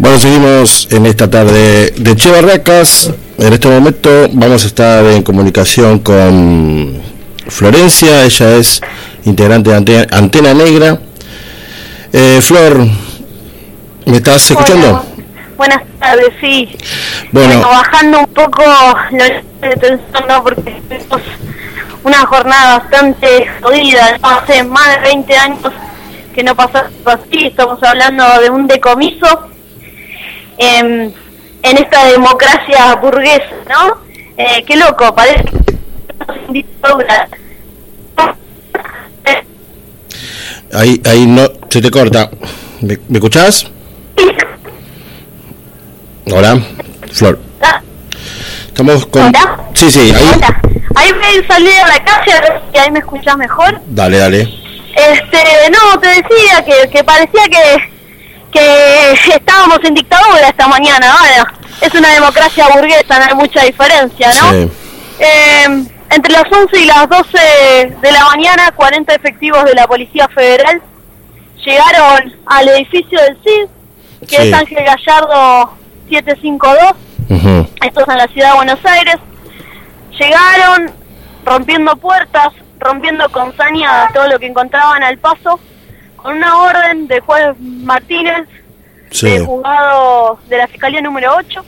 Bueno, seguimos en esta tarde de Che Barracas. En este momento vamos a estar en comunicación con Florencia. Ella es integrante de Antena Negra. Flor, ¿me estás escuchando? Hola. Buenas tardes, sí. Bueno, bajando un poco de tensión, ¿no? Porque tuvimos una jornada bastante jodida. Hace más de 20 años que no pasó así. Estamos hablando de un decomiso en esta democracia burguesa, ¿no? Qué loco, parece dictadura. Ahí no, se te corta. ¿Me escuchás? Hola, Flor. Estamos con... ¿Hola? Sí, ahí. Hola. Ahí me salí a la calle, a ver si ahí me escuchás mejor. Dale. No, te decía que parecía que estábamos en dictadura esta mañana. Bueno, es una democracia burguesa, no hay mucha diferencia, ¿no? Sí. Entre las 11 y las 12 de la mañana, 40 efectivos de la Policía Federal llegaron al edificio del CID, que es Ángel Gallardo 752, esto es en la ciudad de Buenos Aires. Llegaron rompiendo puertas, rompiendo con saña todo lo que encontraban al paso, con una orden de juez Martínez, de juzgado de la Fiscalía número 8,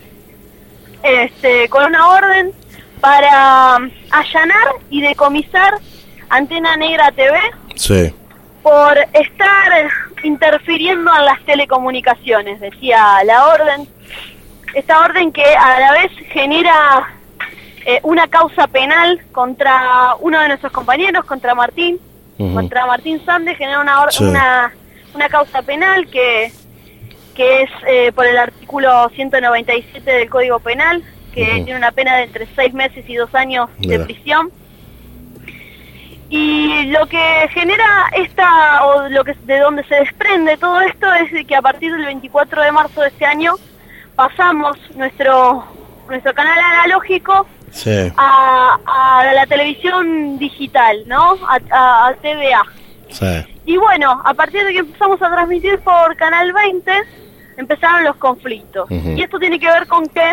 con una orden para allanar y decomisar Antena Negra TV por estar interfiriendo en las telecomunicaciones, decía la orden. Esta orden que a la vez genera una causa penal contra uno de nuestros compañeros, contra Martín Sande, genera una causa penal que es por el artículo 197 del Código Penal, que tiene una pena de entre 6 meses y 2 años de prisión. Y lo que genera de donde se desprende todo esto es de que a partir del 24 de marzo de este año pasamos nuestro canal analógico a la televisión digital, ¿no? A TVA. Y bueno, a partir de que empezamos a transmitir por Canal 20, empezaron los conflictos. Y esto tiene que ver con que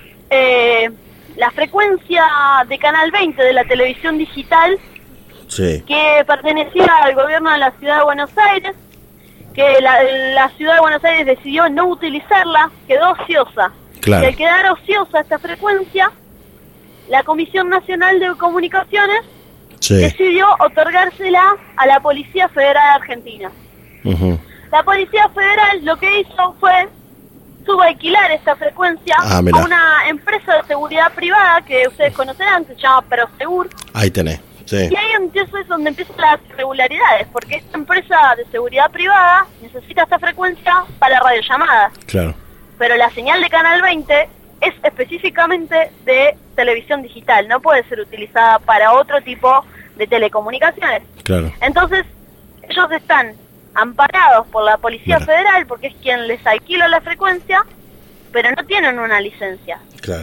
la frecuencia de Canal 20 de la televisión digital, que pertenecía al gobierno de la ciudad de Buenos Aires, que la ciudad de Buenos Aires decidió no utilizarla, quedó ociosa. Y al quedar ociosa esta frecuencia, la Comisión Nacional de Comunicaciones decidió otorgársela a la Policía Federal Argentina. La Policía Federal lo que hizo fue subalquilar esta frecuencia a una empresa de seguridad privada que ustedes conocerán, se llama Prosegur. Ahí tenés. Y ahí es donde empiezan las irregularidades, porque esta empresa de seguridad privada necesita esta frecuencia para radiollamadas. Pero la señal de Canal 20 es específicamente de televisión digital, no puede ser utilizada para otro tipo de telecomunicaciones. Entonces, ellos están amparados por la Policía Federal, porque es quien les alquila la frecuencia, pero no tienen una licencia.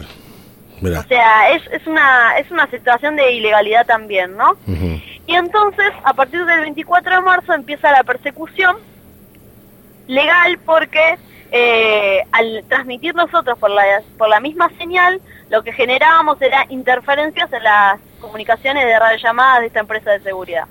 O sea, es una situación de ilegalidad también, ¿no? Y entonces, a partir del 24 de marzo empieza la persecución legal, porque al transmitir nosotros por la misma señal, lo que generábamos era interferencias en las comunicaciones de radiollamadas de esta empresa de seguridad.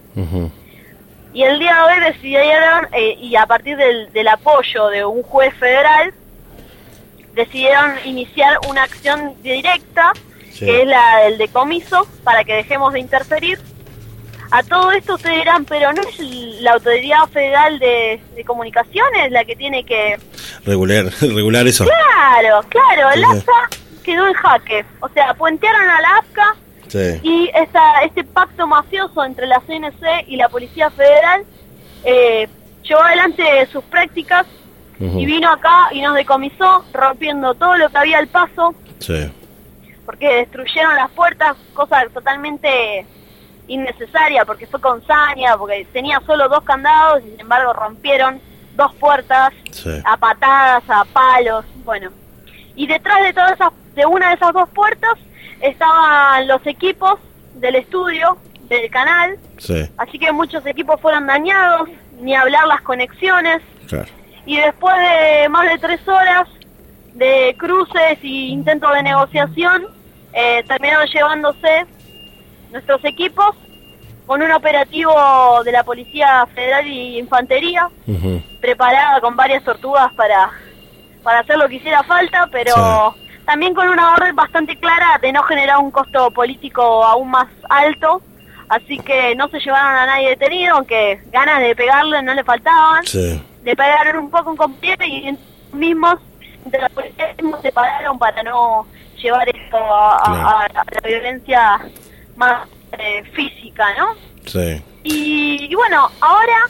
Y el día de hoy decidieron, y a partir del apoyo de un juez federal, decidieron iniciar una acción directa, que es la del decomiso, para que dejemos de interferir. A todo esto ustedes dirán, pero ¿no es la Autoridad Federal de Comunicaciones la que tiene que regular eso? Claro, el AFCA quedó en jaque. O sea, puentearon a la AFCA y este pacto mafioso entre la CNC y la Policía Federal llevó adelante sus prácticas y vino acá y nos decomisó, rompiendo todo lo que había al paso, porque destruyeron las puertas, cosa totalmente innecesaria, porque fue con saña, porque tenía solo 2 candados y sin embargo rompieron 2 puertas a patadas, a palos, bueno. Y detrás de una de esas 2 puertas estaban los equipos del estudio, del canal, así que muchos equipos fueron dañados, ni hablar las conexiones. y después de más de 3 horas de cruces y intentos de negociación, terminaron llevándose nuestros equipos con un operativo de la Policía Federal y Infantería, preparada con varias tortugas para hacer lo que hiciera falta, pero también con una orden bastante clara de no generar un costo político aún más alto, así que no se llevaron a nadie detenido, aunque ganas de pegarle no le faltaban. Le pegaron un poco un compañero y mismos de la policía se separaron para no llevar esto a la violencia más física, ¿no? Y bueno, ahora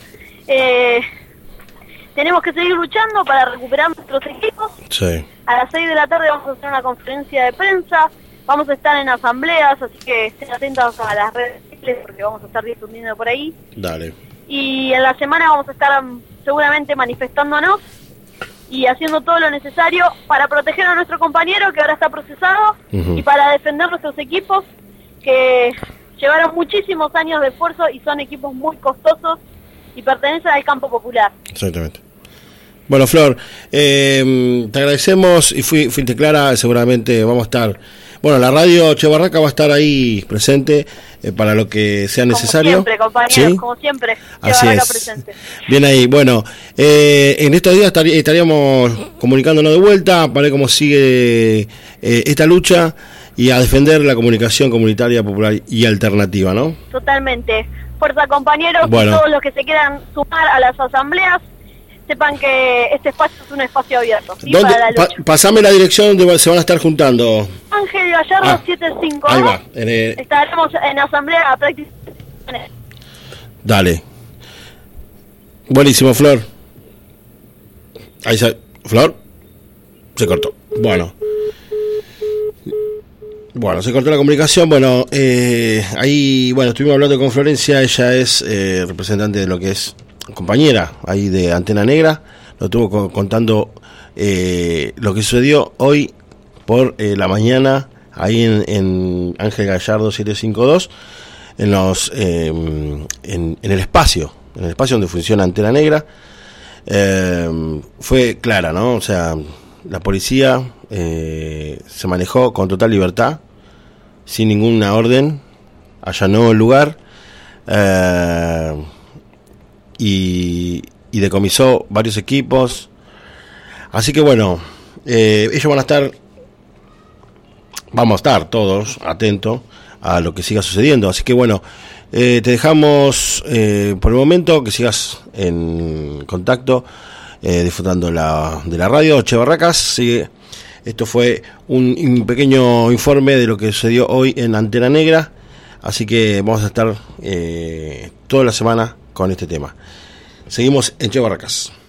tenemos que seguir luchando para recuperar nuestros equipos. A las 6 de la tarde vamos a hacer una conferencia de prensa, vamos a estar en asambleas, así que estén atentos a las redes sociales porque vamos a estar difundiendo por ahí. Y en la semana vamos a estar seguramente manifestándonos y haciendo todo lo necesario para proteger a nuestro compañero que ahora está procesado y para defender nuestros equipos que llevaron muchísimos años de esfuerzo y son equipos muy costosos y pertenecen al campo popular. Exactamente. Bueno, Flor, te agradecemos y fuiste clara, seguramente vamos a estar... Bueno, la radio Che Barraca va a estar ahí presente para lo que sea necesario. Como siempre, compañeros, como siempre, Che Barraca presente. Bien ahí, bueno, en estos días estaríamos comunicándonos de vuelta para ver cómo sigue esta lucha y a defender la comunicación comunitaria, popular y alternativa, ¿no? Totalmente. Fuerza, compañeros, y todos los que se quieran sumar a las asambleas, sepan que este espacio es un espacio abierto. ¿Dónde? Pasame la dirección donde se van a estar juntando. Ángel Gallardo 752. Ahí va. Estaremos en asamblea prácticamente. Dale. Buenísimo, Flor. Ahí ¿Flor? Se cortó. Bueno, se cortó la comunicación. Bueno, ahí, estuvimos hablando con Florencia. Ella es representante de lo que es compañera ahí de Antena Negra. Lo estuvo contando lo que sucedió hoy por la mañana ahí en Ángel Gallardo 752 en el espacio donde funciona Antena Negra. Fue clara, ¿no? O sea, la policía se manejó con total libertad, sin ninguna orden, allanó el lugar y decomisó varios equipos. Así que vamos a estar todos atentos a lo que siga sucediendo. Así que te dejamos por el momento, que sigas en contacto, disfrutando de la radio Che Barracas. Sigue. Esto fue un pequeño informe de lo que sucedió hoy en Antena Negra, así que vamos a estar toda la semana con este tema. Seguimos en Che Barracas.